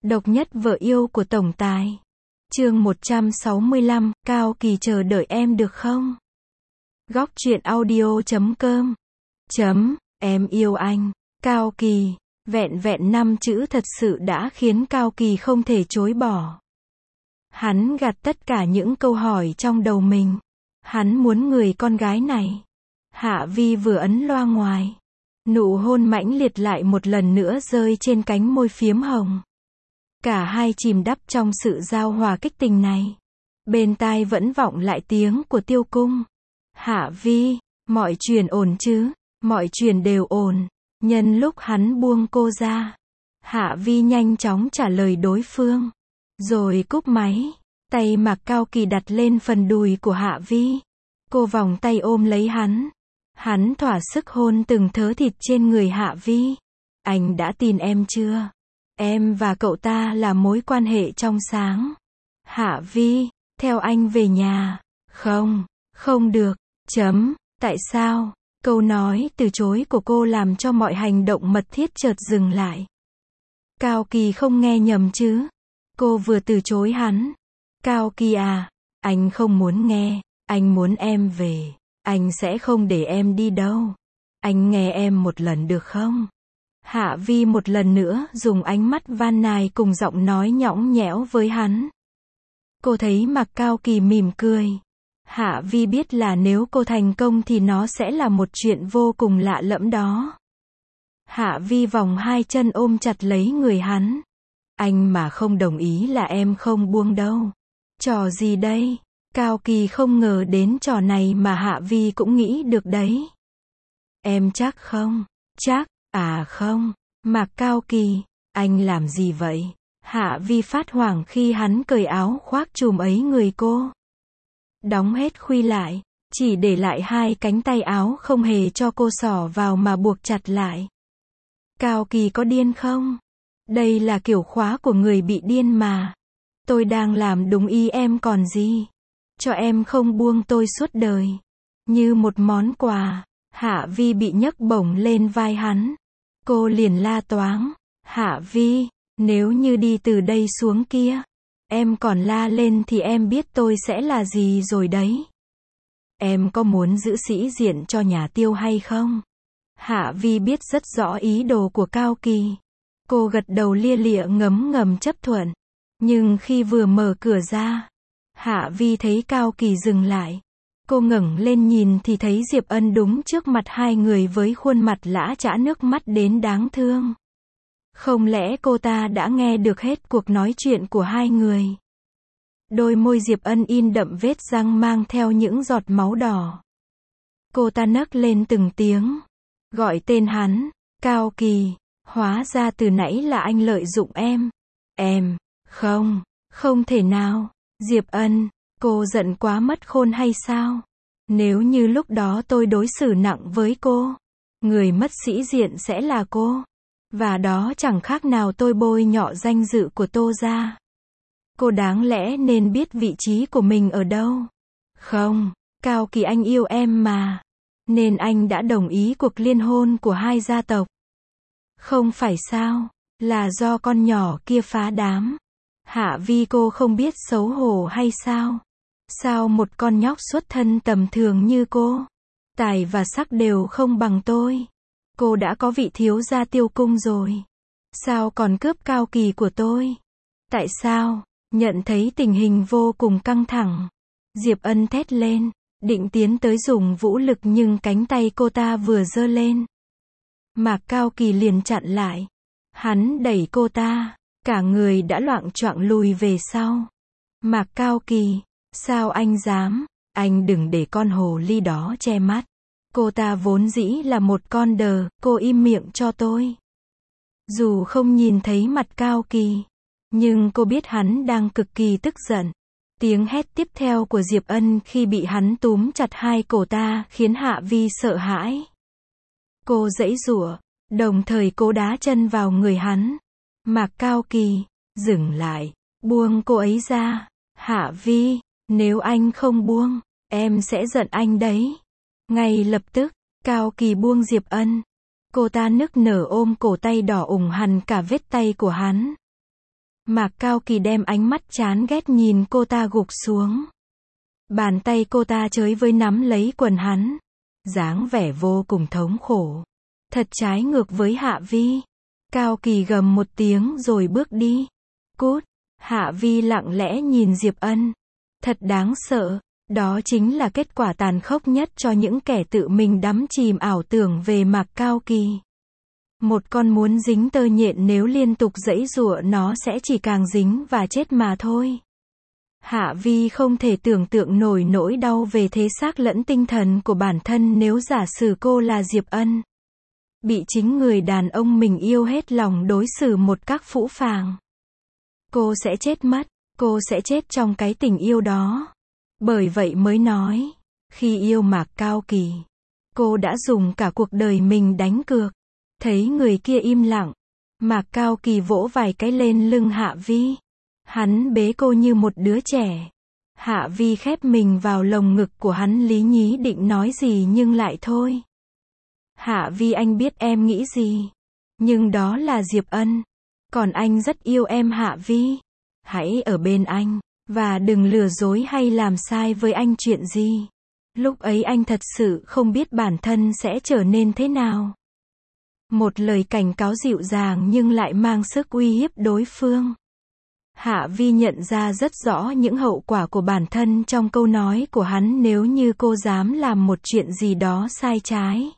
Độc nhất vợ yêu của tổng tài. Chương 165, Cao Kỳ chờ đợi em được không? Góc truyện audio.com. Em yêu anh. Cao Kỳ. Vẹn vẹn 5 chữ thật sự đã khiến Cao Kỳ không thể chối bỏ. Hắn gạt tất cả những câu hỏi trong đầu mình. Hắn muốn người con gái này. Hạ Vi vừa ấn loa ngoài. Nụ hôn mãnh liệt lại một lần nữa rơi trên cánh môi phiếm hồng. Cả hai chìm đắm trong sự giao hòa kích tình này. Bên tai vẫn vọng lại tiếng của Tiêu Cung. Hạ Vi, mọi chuyện ổn chứ? Mọi chuyện đều ổn. Nhân lúc hắn buông cô ra, Hạ Vi nhanh chóng trả lời đối phương. Rồi cúp máy. Tay Mạc Cao Kỳ đặt lên phần đùi của Hạ Vi. Cô vòng tay ôm lấy hắn. Hắn thỏa sức hôn từng thớ thịt trên người Hạ Vi. Anh đã tin em chưa? Em và cậu ta là mối quan hệ trong sáng. Hạ Vi, theo anh về nhà. Không, không được. Tại sao? Câu nói từ chối của cô làm cho mọi hành động mật thiết chợt dừng lại. Cao Kỳ không nghe nhầm chứ? Cô vừa từ chối hắn. Cao Kỳ à, anh không muốn nghe, anh muốn em về. Anh sẽ không để em đi đâu. Anh nghe em một lần được không? Hạ Vi một lần nữa dùng ánh mắt van nài cùng giọng nói nhõng nhẽo với hắn. Cô thấy Mạc Cao Kỳ mỉm cười. Hạ Vi biết là nếu cô thành công thì nó sẽ là một chuyện vô cùng lạ lẫm đó. Hạ Vi vòng hai chân ôm chặt lấy người hắn. Anh mà không đồng ý là em không buông đâu. Trò gì đây? Cao Kỳ không ngờ đến trò này mà Hạ Vi cũng nghĩ được đấy. Em chắc không? Chắc, à không. Mạc Cao Kỳ, anh làm gì vậy? Hạ Vi phát hoảng khi hắn cởi áo khoác trùm ấy người cô. Đóng hết khuy lại, chỉ để lại hai cánh tay áo không hề cho cô xỏ vào mà buộc chặt lại. Cao Kỳ có điên không? Đây là kiểu khóa của người bị điên mà. Tôi đang làm đúng ý em còn gì. Cho em không buông tôi suốt đời. Như một món quà. Hạ Vi bị nhấc bổng lên vai hắn. Cô liền la toáng. Hạ Vi, nếu như đi từ đây xuống kia, em còn la lên thì em biết tôi sẽ là gì rồi đấy. Em có muốn giữ sĩ diện cho nhà Tiêu hay không? Hạ Vi biết rất rõ ý đồ của Cao Kỳ. Cô gật đầu lia lịa ngấm ngầm chấp thuận. Nhưng khi vừa mở cửa ra, Hạ Vi thấy Cao Kỳ dừng lại. Cô ngẩng lên nhìn thì thấy Diệp Ân đúng trước mặt hai người với khuôn mặt lã chã nước mắt đến đáng thương. Không lẽ cô ta đã nghe được hết cuộc nói chuyện của hai người? Đôi môi Diệp Ân in đậm vết răng mang theo những giọt máu đỏ. Cô ta nấc lên từng tiếng, gọi tên hắn. Cao Kỳ, hóa ra từ nãy là anh lợi dụng em. Em, không thể nào. Diệp Ân, cô giận quá mất khôn hay sao? Nếu như lúc đó tôi đối xử nặng với cô, người mất sĩ diện sẽ là cô. Và đó chẳng khác nào tôi bôi nhọ danh dự của Tô gia. Cô đáng lẽ nên biết vị trí của mình ở đâu. Không, Cao Kỳ anh yêu em mà. Nên anh đã đồng ý cuộc liên hôn của hai gia tộc. Không phải sao? Là do con nhỏ kia phá đám. Hạ Vi cô không biết xấu hổ hay sao? Sao một con nhóc xuất thân tầm thường như cô, tài và sắc đều không bằng tôi. Cô đã có vị thiếu gia Tiêu Cung rồi. Sao còn cướp Cao Kỳ của tôi? Tại sao? Nhận thấy tình hình vô cùng căng thẳng, Diệp Ân thét lên, định tiến tới dùng vũ lực nhưng cánh tay cô ta vừa giơ lên. Mạc Cao Kỳ liền chặn lại. Hắn đẩy cô ta, cả người đã loạng choạng lùi về sau. Mạc Cao Kỳ, sao anh dám? Anh đừng để con hồ ly đó che mắt. Cô ta vốn dĩ là một con đờ, cô im miệng cho tôi. Dù không nhìn thấy mặt Cao Kỳ, nhưng cô biết hắn đang cực kỳ tức giận. Tiếng hét tiếp theo của Diệp Ân khi bị hắn túm chặt hai cổ ta khiến Hạ Vi sợ hãi. Cô giãy giụa, đồng thời cố đá chân vào người hắn. Mạc Cao Kỳ, dừng lại, buông cô ấy ra. Hạ Vi, nếu anh không buông, em sẽ giận anh đấy. Ngay lập tức, Cao Kỳ buông Diệp Ân. Cô ta nức nở ôm cổ tay đỏ ửng hằn cả vết tay của hắn. Mạc Cao Kỳ đem ánh mắt chán ghét nhìn cô ta gục xuống. Bàn tay cô ta chới với nắm lấy quần hắn. Dáng vẻ vô cùng thống khổ. Thật trái ngược với Hạ Vi. Cao Kỳ gầm một tiếng rồi bước đi. Cút. Hạ Vi lặng lẽ nhìn Diệp Ân. Thật đáng sợ. Đó chính là kết quả tàn khốc nhất cho những kẻ tự mình đắm chìm ảo tưởng về Mạc Cao Kỳ. Một con muốn dính tơ nhện nếu liên tục giãy giụa nó sẽ chỉ càng dính và chết mà thôi. Hạ Vi không thể tưởng tượng nổi nỗi đau về thể xác lẫn tinh thần của bản thân nếu giả sử cô là Diệp Ân. Bị chính người đàn ông mình yêu hết lòng đối xử một cách phũ phàng. Cô sẽ chết mất, cô sẽ chết trong cái tình yêu đó. Bởi vậy mới nói, khi yêu Mạc Cao Kỳ, cô đã dùng cả cuộc đời mình đánh cược. Thấy người kia im lặng, Mạc Cao Kỳ vỗ vài cái lên lưng Hạ Vi. Hắn bế cô như một đứa trẻ. Hạ Vi khép mình vào lồng ngực của hắn lý nhí định nói gì nhưng lại thôi. Hạ Vi, anh biết em nghĩ gì. Nhưng đó là Diệp Ân. Còn anh rất yêu em Hạ Vi. Hãy ở bên anh. Và đừng lừa dối hay làm sai với anh chuyện gì. Lúc ấy anh thật sự không biết bản thân sẽ trở nên thế nào. Một lời cảnh cáo dịu dàng nhưng lại mang sức uy hiếp đối phương. Hạ Vi nhận ra rất rõ những hậu quả của bản thân trong câu nói của hắn nếu như cô dám làm một chuyện gì đó sai trái.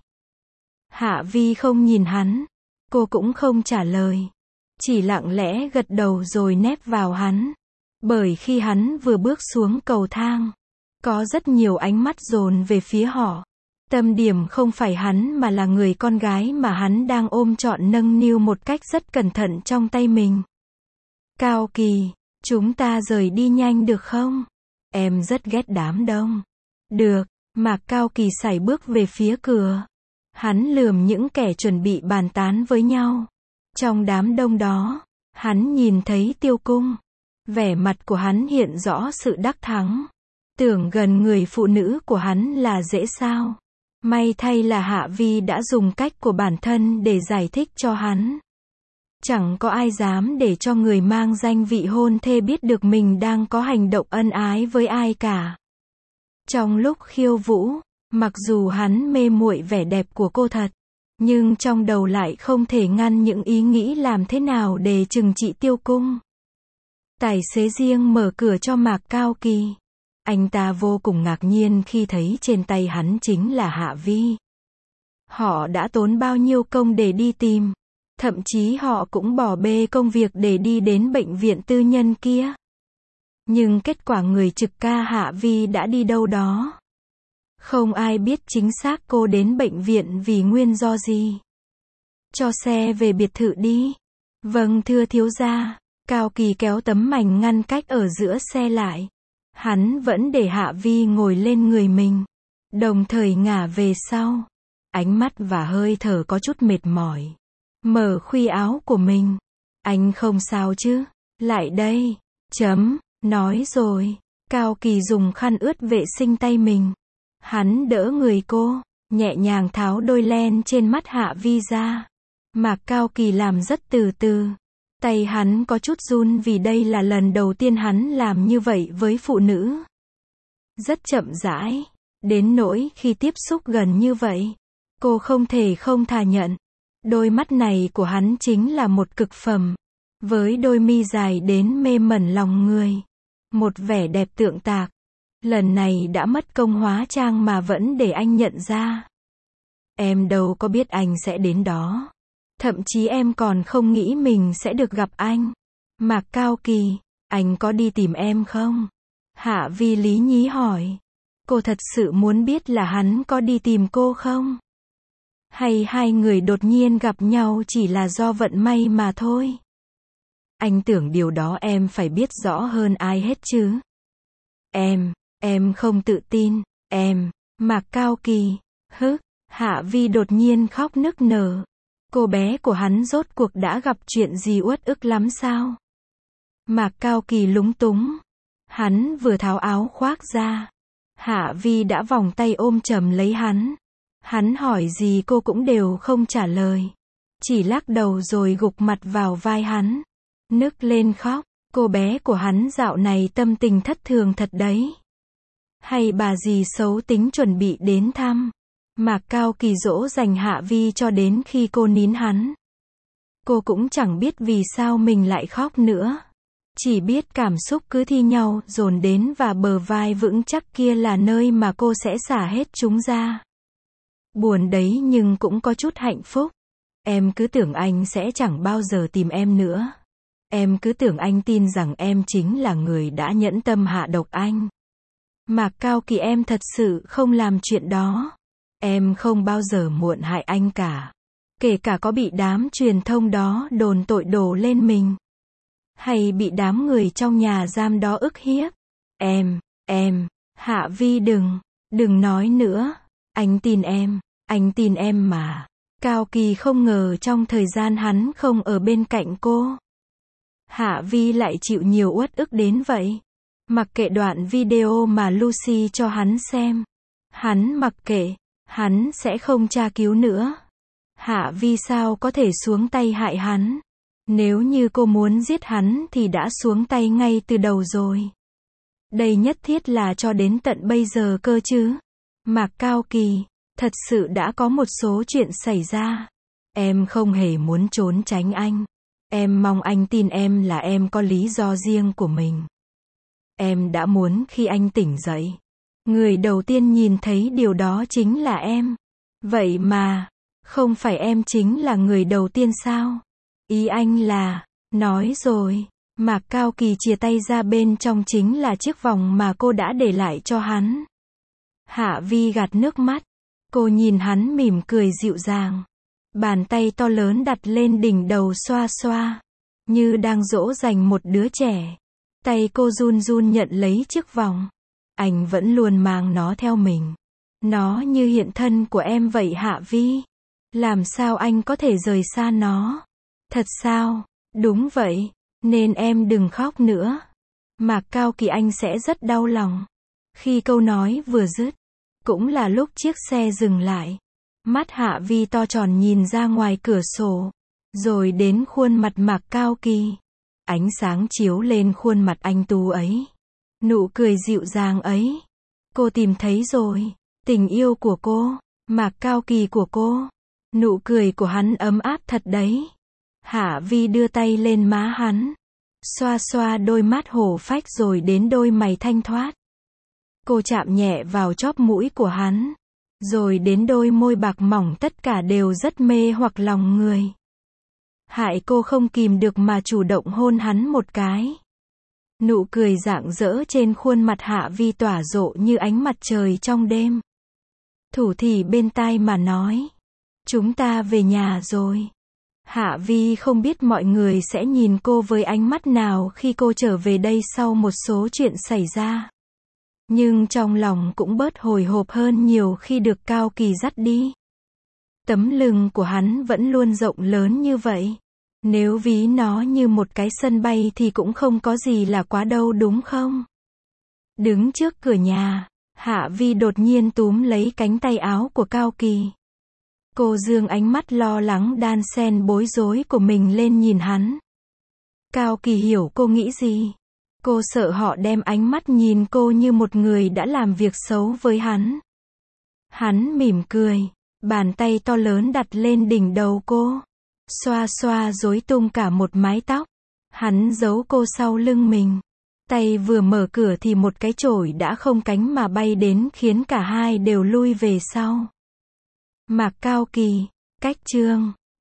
Hạ Vi không nhìn hắn. Cô cũng không trả lời. Chỉ lặng lẽ gật đầu rồi nép vào hắn. Bởi khi hắn vừa bước xuống cầu thang, có rất nhiều ánh mắt dồn về phía họ. Tâm điểm không phải hắn mà là người con gái mà hắn đang ôm trọn nâng niu một cách rất cẩn thận trong tay mình. Cao Kỳ, chúng ta rời đi nhanh được không? Em rất ghét đám đông. Được, Mạc Cao Kỳ sải bước về phía cửa. Hắn lườm những kẻ chuẩn bị bàn tán với nhau. Trong đám đông đó, hắn nhìn thấy Tiêu Cung. Vẻ mặt của hắn hiện rõ sự đắc thắng. Tưởng gần người phụ nữ của hắn là dễ sao? May thay là Hạ Vi đã dùng cách của bản thân để giải thích cho hắn. Chẳng có ai dám để cho người mang danh vị hôn thê biết được mình đang có hành động ân ái với ai cả. Trong lúc khiêu vũ, mặc dù hắn mê muội vẻ đẹp của cô thật, nhưng trong đầu lại không thể ngăn những ý nghĩ làm thế nào để trừng trị Tiêu Cung. Tài xế riêng mở cửa cho Mạc Cao Kỳ. Anh ta vô cùng ngạc nhiên khi thấy trên tay hắn chính là Hạ Vi. Họ đã tốn bao nhiêu công để đi tìm. Thậm chí họ cũng bỏ bê công việc để đi đến bệnh viện tư nhân kia. Nhưng kết quả người trực ca Hạ Vi đã đi đâu đó. Không ai biết chính xác cô đến bệnh viện vì nguyên do gì. Cho xe về biệt thự đi. Vâng thưa thiếu gia. Cao Kỳ kéo tấm mảnh ngăn cách ở giữa xe lại. Hắn vẫn để Hạ Vi ngồi lên người mình. Đồng thời ngả về sau. Ánh mắt và hơi thở có chút mệt mỏi. Mở khuy áo của mình. Anh không sao chứ? Lại đây. Nói rồi. Cao Kỳ dùng khăn ướt vệ sinh tay mình. Hắn đỡ người cô. Nhẹ nhàng tháo đôi len trên mắt Hạ Vi ra. Mạc Cao Kỳ làm rất từ từ. Tay hắn có chút run vì đây là lần đầu tiên hắn làm như vậy với phụ nữ. Rất chậm rãi. Đến nỗi khi tiếp xúc gần như vậy, cô không thể không thà nhận. Đôi mắt này của hắn chính là một cực phẩm. Với đôi mi dài đến mê mẩn lòng người. Một vẻ đẹp tượng tạc. Lần này đã mất công hóa trang mà vẫn để anh nhận ra. Em đâu có biết anh sẽ đến đó. Thậm chí em còn không nghĩ mình sẽ được gặp anh. Mạc Cao Kỳ, anh có đi tìm em không? Hạ Vi lý nhí hỏi. Cô thật sự muốn biết là hắn có đi tìm cô không? Hay hai người đột nhiên gặp nhau chỉ là do vận may mà thôi? Anh tưởng điều đó em phải biết rõ hơn ai hết chứ. Em không tự tin, Mạc Cao Kỳ, Hạ Vi đột nhiên khóc nức nở. Cô bé của hắn rốt cuộc đã gặp chuyện gì uất ức lắm sao? Mạc Cao Kỳ lúng túng. Hắn vừa tháo áo khoác ra. Hạ Vi đã vòng tay ôm chầm lấy hắn. Hắn hỏi gì cô cũng đều không trả lời. Chỉ lắc đầu rồi gục mặt vào vai hắn. nức lên khóc. Cô bé của hắn dạo này tâm tình thất thường thật đấy. Hay bà dì xấu tính chuẩn bị đến thăm. Mạc Cao Kỳ dỗ dành Hạ Vi cho đến khi cô nín hắn. Cô cũng chẳng biết vì sao mình lại khóc nữa. Chỉ biết cảm xúc cứ thi nhau dồn đến và bờ vai vững chắc kia là nơi mà cô sẽ xả hết chúng ra. Buồn đấy nhưng cũng có chút hạnh phúc. Em cứ tưởng anh sẽ chẳng bao giờ tìm em nữa. Em cứ tưởng anh tin rằng em chính là người đã nhẫn tâm hạ độc anh. Mạc Cao Kỳ, em thật sự không làm chuyện đó. Em không bao giờ muộn hại anh cả. Kể cả có bị đám truyền thông đó đồn tội đổ lên mình. Hay bị đám người trong nhà giam đó ức hiếp. Hạ Vi đừng nói nữa. Anh tin em mà. Cao Kỳ không ngờ trong thời gian hắn không ở bên cạnh cô, Hạ Vi lại chịu nhiều uất ức đến vậy. Mặc kệ đoạn video mà Lucy cho hắn xem. Hắn mặc kệ, hắn sẽ không tra cứu nữa. Hạ Vi sao có thể xuống tay hại hắn? Nếu như cô muốn giết hắn thì đã xuống tay ngay từ đầu rồi. Đây nhất thiết là cho đến tận bây giờ cơ chứ. Mạc Cao Kỳ, thật sự đã có một số chuyện xảy ra. Em không hề muốn trốn tránh anh. Em mong anh tin em là em có lý do riêng của mình. Em đã muốn khi anh tỉnh dậy. Người đầu tiên nhìn thấy điều đó chính là em. Vậy mà, không phải em chính là người đầu tiên sao? Ý anh là, nói rồi. Mạc Cao Kỳ chìa tay ra, bên trong chính là chiếc vòng mà cô đã để lại cho hắn. Hạ Vi gạt nước mắt. Cô nhìn hắn mỉm cười dịu dàng. Bàn tay to lớn đặt lên đỉnh đầu xoa xoa. Như đang dỗ dành một đứa trẻ. Tay cô run run nhận lấy chiếc vòng. Anh vẫn luôn mang nó theo mình. Nó như hiện thân của em vậy Hạ Vi. Làm sao anh có thể rời xa nó? Thật sao? Đúng vậy. Nên em đừng khóc nữa. Mạc Cao Kỳ, anh sẽ rất đau lòng. Khi câu nói vừa dứt, cũng là lúc chiếc xe dừng lại. Mắt Hạ Vi to tròn nhìn ra ngoài cửa sổ. Rồi đến khuôn mặt Mạc Cao Kỳ. Ánh sáng chiếu lên khuôn mặt anh tú ấy. Nụ cười dịu dàng ấy. Cô tìm thấy rồi. Tình yêu của cô. Mạc Cao Kỳ của cô. Nụ cười của hắn ấm áp thật đấy. Hạ Vi đưa tay lên má hắn. Xoa xoa đôi mắt hổ phách rồi đến đôi mày thanh thoát. Cô chạm nhẹ vào chóp mũi của hắn. Rồi đến đôi môi bạc mỏng, tất cả đều rất mê hoặc lòng người. Hại cô không kìm được mà chủ động hôn hắn một cái. Nụ cười rạng rỡ trên khuôn mặt Hạ Vi tỏa rộ như ánh mặt trời trong đêm. Thủ thỉ bên tai mà nói. Chúng ta về nhà rồi. Hạ Vi không biết mọi người sẽ nhìn cô với ánh mắt nào khi cô trở về đây sau một số chuyện xảy ra. Nhưng trong lòng cũng bớt hồi hộp hơn nhiều khi được Cao Kỳ dắt đi. Tấm lưng của hắn vẫn luôn rộng lớn như vậy. Nếu ví nó như một cái sân bay thì cũng không có gì là quá đâu, đúng không? Đứng trước cửa nhà, Hạ Vi đột nhiên túm lấy cánh tay áo của Cao Kỳ. Cô dương ánh mắt lo lắng đan xen bối rối của mình lên nhìn hắn. Cao Kỳ hiểu cô nghĩ gì. Cô sợ họ đem ánh mắt nhìn cô như một người đã làm việc xấu với hắn. Hắn mỉm cười, bàn tay to lớn đặt lên đỉnh đầu cô. Xoa xoa rối tung cả một mái tóc. Hắn giấu cô sau lưng mình. Tay vừa mở cửa thì một cái chổi đã không cánh mà bay đến khiến cả hai đều lui về sau. Mạc Cao Kỳ, cách chương